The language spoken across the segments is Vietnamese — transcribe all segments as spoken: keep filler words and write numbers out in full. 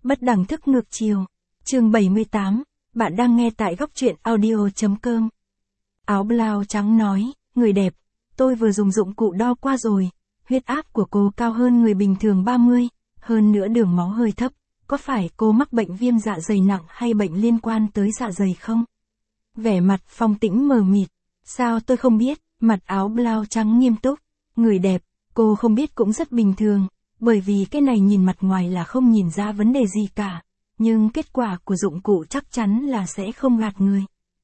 Bất đẳng thức ngược chiều. Chương bảy mươi tám, bạn đang nghe tại góc truyện audio.com. Áo blau trắng nói, người đẹp, tôi vừa dùng dụng cụ đo qua rồi, huyết áp của cô cao hơn người bình thường ba mươi, hơn nữa đường máu hơi thấp, có phải cô mắc bệnh viêm dạ dày nặng hay bệnh liên quan tới dạ dày không? Vẻ mặt Phong Tĩnh mờ mịt, sao tôi không biết, mặt áo blau trắng nghiêm túc, người đẹp, cô không biết cũng rất bình thường, bởi vì cái này nhìn mặt ngoài là không nhìn ra vấn đề gì cả, nhưng kết quả của dụng cụ chắc chắn là sẽ không gạt người.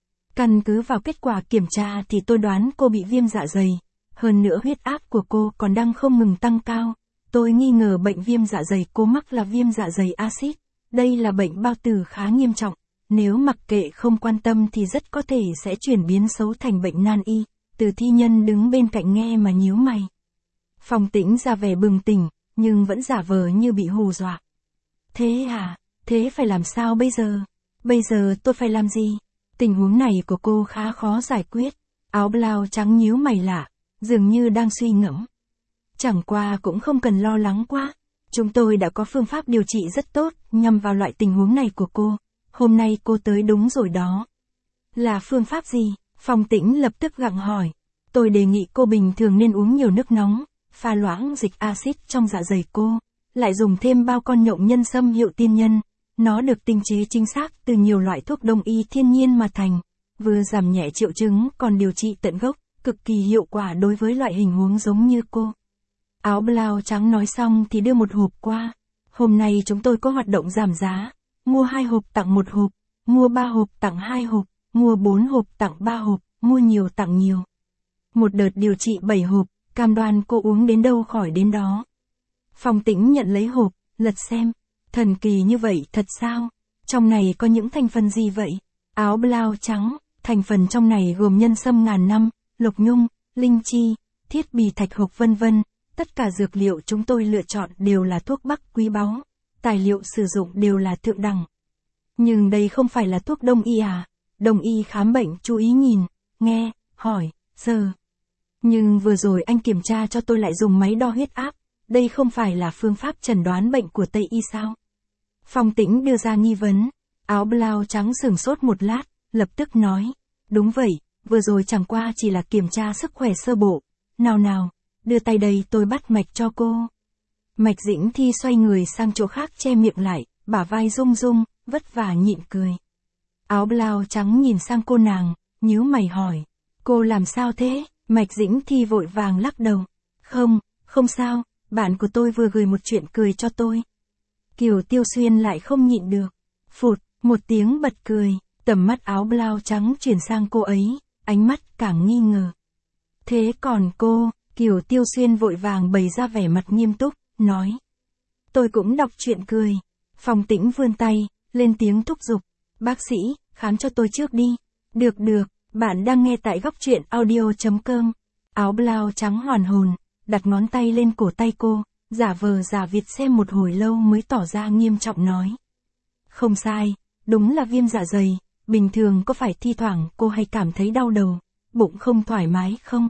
Căn cứ vào kết quả kiểm tra thì tôi đoán cô bị viêm dạ dày, hơn nữa huyết áp của cô còn đang không ngừng tăng cao, tôi nghi ngờ bệnh viêm dạ dày cô mắc là viêm dạ dày axit, đây là bệnh bao tử khá nghiêm trọng, nếu mặc kệ không quan tâm thì rất có thể sẽ chuyển biến xấu thành bệnh nan y. Từ thi nhân đứng bên cạnh nghe mà nhíu mày. Phong Tĩnh ra vẻ bừng tỉnh, nhưng vẫn giả vờ như bị hù dọa. Thế à, thế phải làm sao bây giờ? Bây giờ tôi phải làm gì? Tình huống này của cô khá khó giải quyết. Áo blau trắng nhíu mày lạ, dường như đang suy ngẫm. Chẳng qua cũng không cần lo lắng quá. Chúng tôi đã có phương pháp điều trị rất tốt, nhằm vào loại tình huống này của cô. Hôm nay cô tới đúng rồi đó. Là phương pháp gì? Phong Tĩnh lập tức gặng hỏi. Tôi đề nghị cô bình thường nên uống nhiều nước nóng, pha loãng dịch axit trong dạ dày cô, lại dùng thêm bao con nhộng nhân sâm hiệu tiên nhân. Nó được tinh chế chính xác từ nhiều loại thuốc đông y thiên nhiên mà thành, vừa giảm nhẹ triệu chứng còn điều trị tận gốc, cực kỳ hiệu quả đối với loại hình huống giống như cô. Áo blau trắng nói xong thì đưa một hộp qua. Hôm nay chúng tôi có hoạt động giảm giá, mua hai hộp tặng một hộp, mua ba hộp tặng hai hộp, mua bốn hộp tặng ba hộp, mua nhiều tặng nhiều. Một đợt điều trị bảy hộp, cam đoan cô uống đến đâu khỏi đến đó. Phong Tĩnh nhận lấy hộp, lật xem. Thần kỳ như vậy thật sao? Trong này có những thành phần gì vậy? Áo blau trắng, thành phần trong này gồm nhân sâm ngàn năm, lộc nhung, linh chi, thiết bì thạch hộc vân vân. Tất cả dược liệu chúng tôi lựa chọn đều là thuốc bắc quý báu, tài liệu sử dụng đều là thượng đẳng. Nhưng đây không phải là thuốc đông y à? Đông y khám bệnh chú ý nhìn, nghe, hỏi, giờ. Nhưng vừa rồi anh kiểm tra cho tôi lại dùng máy đo huyết áp, đây không phải là phương pháp chẩn đoán bệnh của Tây y sao? Phong Tĩnh đưa ra nghi vấn, áo blau trắng sửng sốt một lát, lập tức nói, đúng vậy, vừa rồi chẳng qua chỉ là kiểm tra sức khỏe sơ bộ, nào nào, đưa tay đây tôi bắt mạch cho cô. Mạch Dĩnh Thi xoay người sang chỗ khác che miệng lại, bả vai rung rung, vất vả nhịn cười. Áo blau trắng nhìn sang cô nàng, nhíu mày hỏi, cô làm sao thế? Mạch Dĩnh Thi vội vàng lắc đầu, không, không sao, bạn của tôi vừa gửi một chuyện cười cho tôi. Kiều Tiêu Xuyên lại không nhịn được, phụt, một tiếng bật cười, tầm mắt áo blau trắng chuyển sang cô ấy, ánh mắt càng nghi ngờ. Thế còn cô? Kiều Tiêu Xuyên vội vàng bày ra vẻ mặt nghiêm túc, nói. Tôi cũng đọc chuyện cười. Phong Tĩnh vươn tay, lên tiếng thúc giục. Bác sĩ, khám cho tôi trước đi. Được được, bạn đang nghe tại góc truyện audio.com. Áo blau trắng hoàn hồn, đặt ngón tay lên cổ tay cô, giả vờ giả vịt xem một hồi lâu mới tỏ ra nghiêm trọng nói. Không sai, đúng là viêm dạ dày, bình thường có phải thi thoảng cô hay cảm thấy đau đầu, bụng không thoải mái không?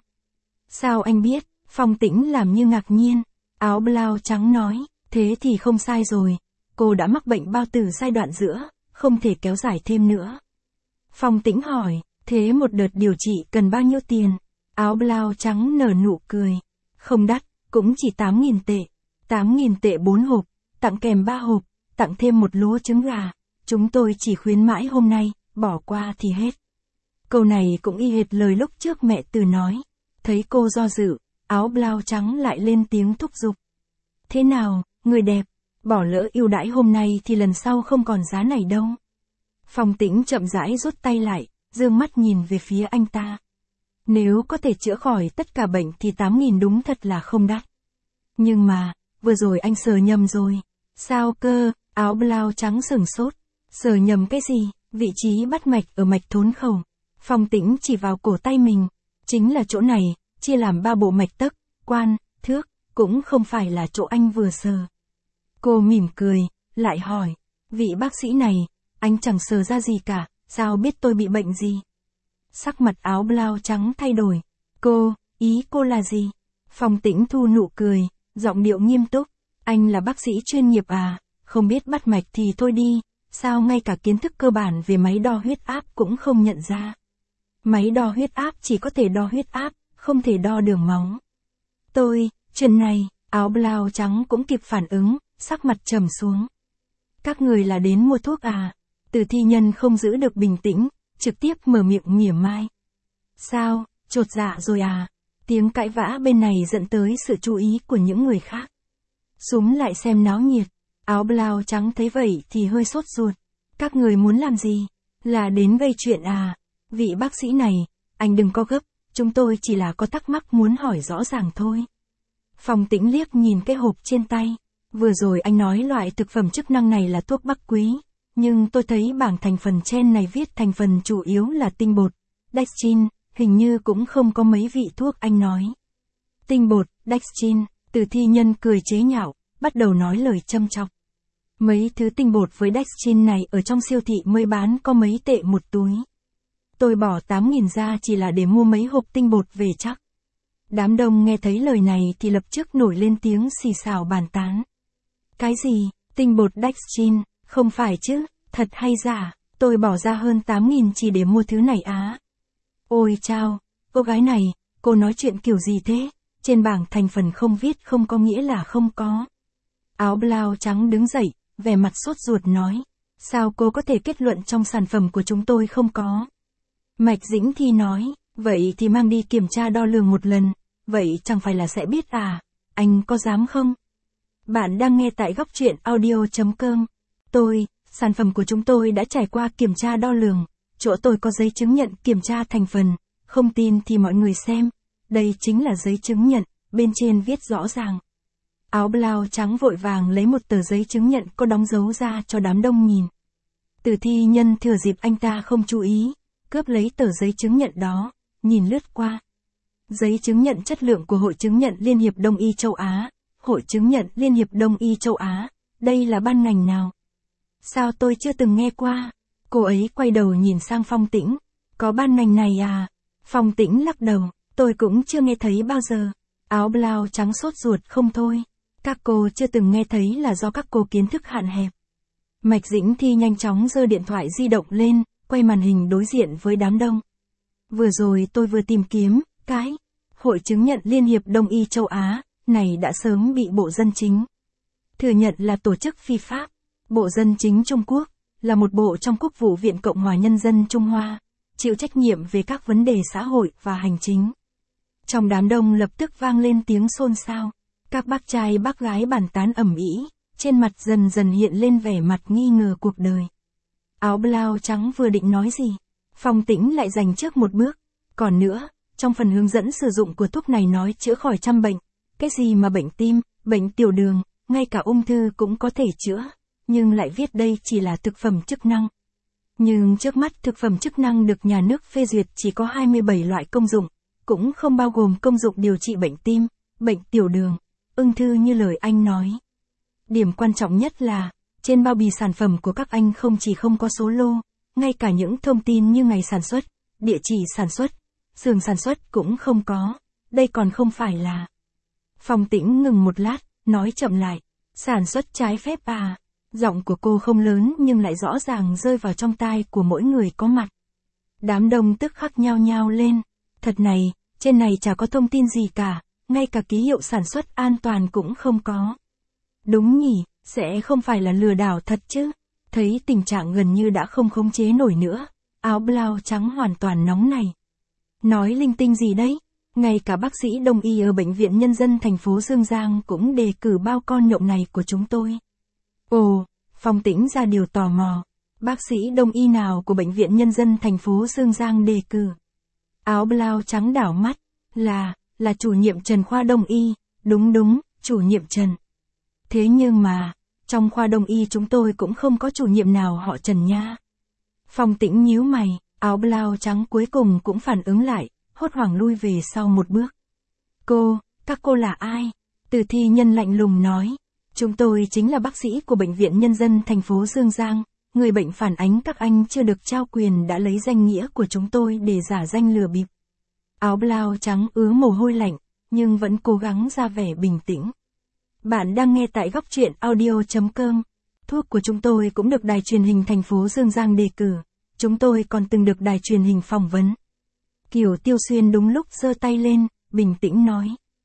Sao anh biết? Phong Tĩnh làm như ngạc nhiên. Áo blau trắng nói, thế thì không sai rồi, cô đã mắc bệnh bao tử giai đoạn giữa, không thể kéo dài thêm nữa. Phong Tĩnh hỏi, thế một đợt điều trị cần bao nhiêu tiền? Áo blau trắng nở nụ cười, không đắt, cũng chỉ tám nghìn tệ, tám nghìn tệ bốn hộp, tặng kèm ba hộp, tặng thêm một lúa trứng gà, chúng tôi chỉ khuyến mãi hôm nay, bỏ qua thì hết. Câu này cũng y hệt lời lúc trước mẹ Từ nói. Thấy cô do dự, áo blau trắng lại lên tiếng thúc giục. Thế nào, người đẹp, bỏ lỡ ưu đãi hôm nay thì lần sau không còn giá này đâu. Phong Tĩnh chậm rãi rút tay lại, dương mắt nhìn về phía anh ta. Nếu có thể chữa khỏi tất cả bệnh thì tám nghìn đúng thật là không đắt. Nhưng mà, vừa rồi anh sờ nhầm rồi. Sao cơ? Áo blau trắng sửng sốt. Sờ nhầm cái gì? Vị trí bắt mạch ở mạch thốn khẩu. Phong Tĩnh chỉ vào cổ tay mình. Chính là chỗ này, chia làm ba bộ mạch tấc, quan, thước, cũng không phải là chỗ anh vừa sờ. Cô mỉm cười, lại hỏi, vị bác sĩ này, anh chẳng sờ ra gì cả, sao biết tôi bị bệnh gì? Sắc mặt áo blau trắng thay đổi. Cô, ý cô là gì? Phong Tĩnh thu nụ cười, giọng điệu nghiêm túc. Anh là bác sĩ chuyên nghiệp à? không biết bắt mạch thì thôi đi, sao ngay cả kiến thức cơ bản về máy đo huyết áp cũng không nhận ra. Máy đo huyết áp chỉ có thể đo huyết áp, không thể đo đường máu. Tôi, chuyện này, áo blau trắng cũng kịp phản ứng, sắc mặt trầm xuống. Các người là đến mua thuốc à? Từ thi nhân không giữ được bình tĩnh, trực tiếp mở miệng mỉa mai. Sao, chột dạ rồi à? Tiếng cãi vã bên này dẫn tới sự chú ý của những người khác. Súm lại xem náo nhiệt, áo blau trắng thấy vậy thì hơi sốt ruột. Các người muốn làm gì? Là đến gây chuyện à? Vị bác sĩ này, anh đừng có gấp, chúng tôi chỉ là có thắc mắc muốn hỏi rõ ràng thôi. Phong Tĩnh liếc nhìn cái hộp trên tay. Vừa rồi anh nói loại thực phẩm chức năng này là thuốc bắc quý, nhưng tôi thấy bảng thành phần trên này viết thành phần chủ yếu là tinh bột, dextrin, hình như cũng không có mấy vị thuốc anh nói. Tinh bột, dextrin, Từ thi nhân cười chế nhạo, bắt đầu nói lời châm chọc. Mấy thứ tinh bột với dextrin này ở trong siêu thị mới bán có mấy tệ một túi. Tôi bỏ tám nghìn ra chỉ là để mua mấy hộp tinh bột về chắc. Đám đông nghe thấy lời này thì lập tức nổi lên tiếng xì xào bàn tán. Cái gì, tinh bột dextrin, không phải chứ, thật hay giả, tôi bỏ ra hơn tám nghìn chỉ để mua thứ này á. Ôi chao, cô gái này, cô nói chuyện kiểu gì thế, trên bảng thành phần không viết không có nghĩa là không có. Áo blau trắng đứng dậy, vẻ mặt sốt ruột nói, sao cô có thể kết luận trong sản phẩm của chúng tôi không có. Mạch Dĩnh Thi nói, vậy thì mang đi kiểm tra đo lường một lần, vậy chẳng phải là sẽ biết à, anh có dám không? Bạn đang nghe tại góc truyện audio chấm com. Tôi, sản phẩm của chúng tôi đã trải qua kiểm tra đo lường, chỗ tôi có giấy chứng nhận kiểm tra thành phần, không tin thì mọi người xem, đây chính là giấy chứng nhận, bên trên viết rõ ràng. Áo blau trắng vội vàng lấy một tờ giấy chứng nhận có đóng dấu ra cho đám đông nhìn. Từ thi nhân thừa dịp anh ta không chú ý, cướp lấy tờ giấy chứng nhận đó, nhìn lướt qua. Giấy chứng nhận chất lượng của Hội chứng nhận Liên hiệp Đông y châu Á. Hội chứng nhận Liên hiệp Đông y châu Á, đây là ban ngành nào? Sao tôi chưa từng nghe qua? Cô ấy quay đầu nhìn sang Phong Tĩnh, có ban ngành này à? Phong Tĩnh lắc đầu, tôi cũng chưa nghe thấy bao giờ. Áo blau trắng sốt ruột không thôi. Các cô chưa từng nghe thấy là do các cô kiến thức hạn hẹp. Mạch Dĩnh Thi nhanh chóng giơ điện thoại di động lên, quay màn hình đối diện với đám đông. Vừa rồi tôi vừa tìm kiếm, cái Hội chứng nhận Liên hiệp Đông y châu Á này đã sớm bị Bộ Dân Chính thừa nhận là tổ chức phi pháp. Bộ Dân Chính Trung Quốc là một bộ trong Quốc vụ Viện Cộng hòa Nhân dân Trung Hoa, chịu trách nhiệm về các vấn đề xã hội và hành chính. Trong đám đông lập tức vang lên tiếng xôn xao, các bác trai bác gái bàn tán ầm ĩ, trên mặt dần dần hiện lên vẻ mặt nghi ngờ cuộc đời. Áo blau trắng vừa định nói gì, Phong Tĩnh lại giành trước một bước. Còn nữa, trong phần hướng dẫn sử dụng của thuốc này nói chữa khỏi trăm bệnh. Cái gì mà bệnh tim, bệnh tiểu đường, ngay cả ung thư cũng có thể chữa, nhưng lại viết đây chỉ là thực phẩm chức năng. Nhưng trước mắt thực phẩm chức năng được nhà nước phê duyệt chỉ có hai mươi bảy loại công dụng, cũng không bao gồm công dụng điều trị bệnh tim, bệnh tiểu đường, ung thư như lời anh nói. Điểm quan trọng nhất là, trên bao bì sản phẩm của các anh không chỉ không có số lô, ngay cả những thông tin như ngày sản xuất, địa chỉ sản xuất, xưởng sản xuất cũng không có, đây còn không phải là... Phong Tĩnh ngừng một lát, nói chậm lại, sản xuất trái phép à? Giọng của cô không lớn nhưng lại rõ ràng rơi vào trong tai của mỗi người có mặt. Đám đông tức khắc nhao nhao lên, thật này, trên này chả có thông tin gì cả, ngay cả ký hiệu sản xuất an toàn cũng không có. Đúng nhỉ, sẽ không phải là lừa đảo thật chứ? Thấy tình trạng gần như đã không khống chế nổi nữa, áo blau trắng hoàn toàn nóng này. Nói linh tinh gì đấy? Ngay cả bác sĩ đông y ở Bệnh viện Nhân dân thành phố Dương Giang cũng đề cử bao con nhộng này của chúng tôi. Ồ, Phong Tĩnh ra điều tò mò. Bác sĩ đông y nào của Bệnh viện Nhân dân thành phố Dương Giang đề cử? Áo blau trắng đảo mắt. Là, là chủ nhiệm Trần khoa đông y. Đúng đúng, chủ nhiệm Trần. Thế nhưng mà, trong khoa đông y chúng tôi cũng không có chủ nhiệm nào họ Trần nha. Phong Tĩnh nhíu mày, áo blau trắng cuối cùng cũng phản ứng lại, hốt hoảng lui về sau một bước. Cô, các cô là ai? Từ thi nhân lạnh lùng nói. Chúng tôi chính là bác sĩ của Bệnh viện Nhân dân thành phố Dương Giang, người bệnh phản ánh các anh chưa được trao quyền đã lấy danh nghĩa của chúng tôi để giả danh lừa bịp. Áo blau trắng ứa mồ hôi lạnh, nhưng vẫn cố gắng ra vẻ bình tĩnh. Bạn đang nghe tại góc truyện audio chấm com. thuốc của chúng tôi cũng được đài truyền hình thành phố Dương Giang đề cử. Chúng tôi còn từng được đài truyền hình phỏng vấn. Kiều Tiêu Xuyên đúng lúc giơ tay lên, bình tĩnh nói.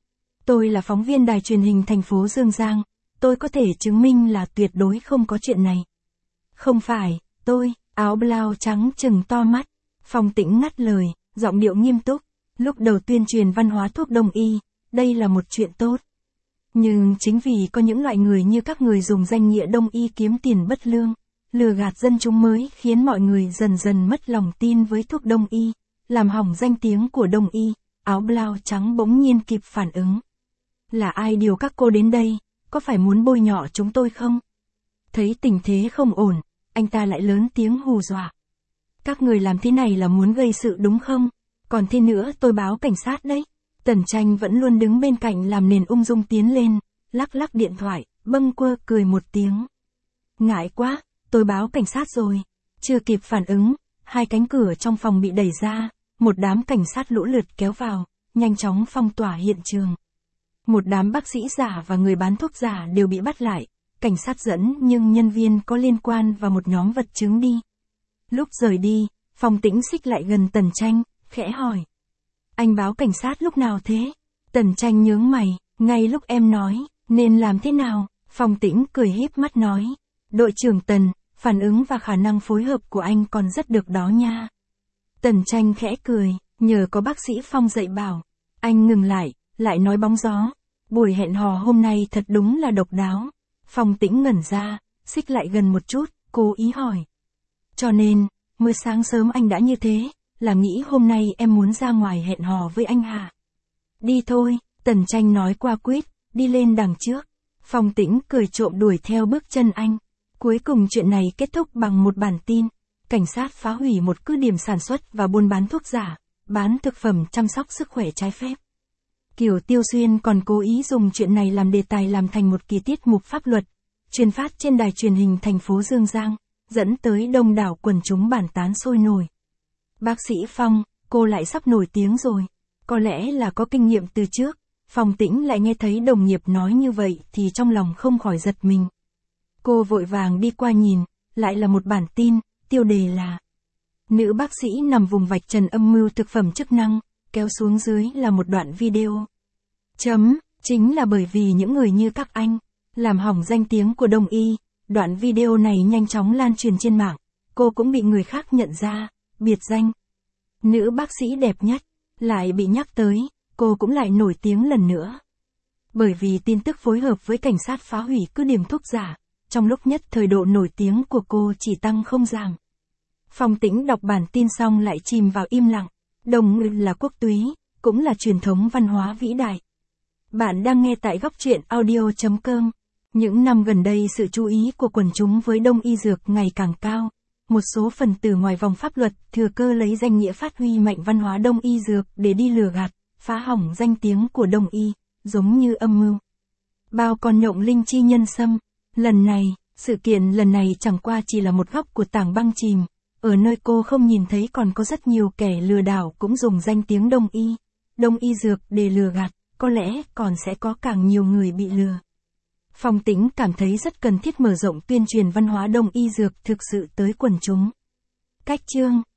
Tôi là phóng viên đài truyền hình thành phố Dương Giang. Tôi có thể chứng minh là tuyệt đối không có chuyện này. Không phải, tôi, áo blau trắng trừng to mắt. Phong Tĩnh ngắt lời, giọng điệu nghiêm túc. Lúc đầu tuyên truyền văn hóa thuốc đông y, đây là một chuyện tốt. Nhưng chính vì có những loại người như các người dùng danh nghĩa đông y kiếm tiền bất lương, lừa gạt dân chúng mới khiến mọi người dần dần mất lòng tin với thuốc đông y, làm hỏng danh tiếng của đông y. Áo blau trắng bỗng nhiên kịp phản ứng. Là ai điều các cô đến đây, có phải muốn bôi nhọ chúng tôi không? Thấy tình thế không ổn, anh ta lại lớn tiếng hù dọa. Các người làm thế này là muốn gây sự đúng không? Còn thế nữa tôi báo cảnh sát đấy. Tần Tranh vẫn luôn đứng bên cạnh làm nền ung dung tiến lên, lắc lắc điện thoại, bâng quơ cười một tiếng. Ngại quá, tôi báo cảnh sát rồi. Chưa kịp phản ứng, hai cánh cửa trong phòng bị đẩy ra, một đám cảnh sát lũ lượt kéo vào, nhanh chóng phong tỏa hiện trường. Một đám bác sĩ giả và người bán thuốc giả đều bị bắt lại, cảnh sát dẫn nhưng nhân viên có liên quan và một nhóm vật chứng đi. Lúc rời đi, Phong Tĩnh xích lại gần Tần Tranh, khẽ hỏi. Anh báo cảnh sát lúc nào thế? Tần Tranh nhướng mày, ngay lúc em nói, nên làm thế nào? Phong Tĩnh cười híp mắt nói. Đội trưởng Tần, phản ứng và khả năng phối hợp của anh còn rất được đó nha. Tần Tranh khẽ cười, nhờ có bác sĩ Phong dạy bảo. Anh ngừng lại, lại nói bóng gió. Buổi hẹn hò hôm nay thật đúng là độc đáo. Phong Tĩnh ngẩn ra, xích lại gần một chút, cố ý hỏi. Cho nên, mới sáng sớm anh đã như thế, là nghĩ hôm nay em muốn ra ngoài hẹn hò với anh hả? Đi thôi, Tần Tranh nói qua quýt, đi lên đằng trước. Phong Tĩnh cười trộm đuổi theo bước chân anh. Cuối cùng chuyện này kết thúc bằng một bản tin. Cảnh sát phá hủy một cứ điểm sản xuất và buôn bán thuốc giả, bán thực phẩm chăm sóc sức khỏe trái phép. Kiều Tiêu Xuyên còn cố ý dùng chuyện này làm đề tài làm thành một kỳ tiết mục pháp luật, truyền phát trên đài truyền hình thành phố Dương Giang, dẫn tới đông đảo quần chúng bàn tán sôi nổi. Bác sĩ Phong, cô lại sắp nổi tiếng rồi. Có lẽ là có kinh nghiệm từ trước. Phong Tĩnh lại nghe thấy đồng nghiệp nói như vậy thì trong lòng không khỏi giật mình. Cô vội vàng đi qua nhìn, lại là một bản tin, tiêu đề là nữ bác sĩ nằm vùng vạch trần âm mưu thực phẩm chức năng, kéo xuống dưới là một đoạn video. Chấm, chính là bởi vì những người như các anh, làm hỏng danh tiếng của đông y. Đoạn video này nhanh chóng lan truyền trên mạng, cô cũng bị người khác nhận ra, biệt danh. Nữ bác sĩ đẹp nhất, lại bị nhắc tới, cô cũng lại nổi tiếng lần nữa. Bởi vì tin tức phối hợp với cảnh sát phá hủy cứ điểm thuốc giả, trong lúc nhất thời độ nổi tiếng của cô chỉ tăng không giảm. Phong Tĩnh đọc bản tin xong lại chìm vào im lặng. Đồng ngữ là quốc túy, cũng là truyền thống văn hóa vĩ đại. Bạn đang nghe tại góc truyện audio chấm com. Những năm gần đây sự chú ý của quần chúng với đông y dược ngày càng cao. Một số phần tử ngoài vòng pháp luật thừa cơ lấy danh nghĩa phát huy mạnh văn hóa đông y dược để đi lừa gạt, phá hỏng danh tiếng của đông y, giống như âm mưu bao con nhộng linh chi nhân sâm. Lần này, sự kiện lần này chẳng qua chỉ là một góc của tảng băng chìm. Ở nơi cô không nhìn thấy còn có rất nhiều kẻ lừa đảo cũng dùng danh tiếng đông y, đông y dược để lừa gạt, có lẽ còn sẽ có càng nhiều người bị lừa. Phong Tĩnh cảm thấy rất cần thiết mở rộng tuyên truyền văn hóa đông y dược thực sự tới quần chúng. Cách chương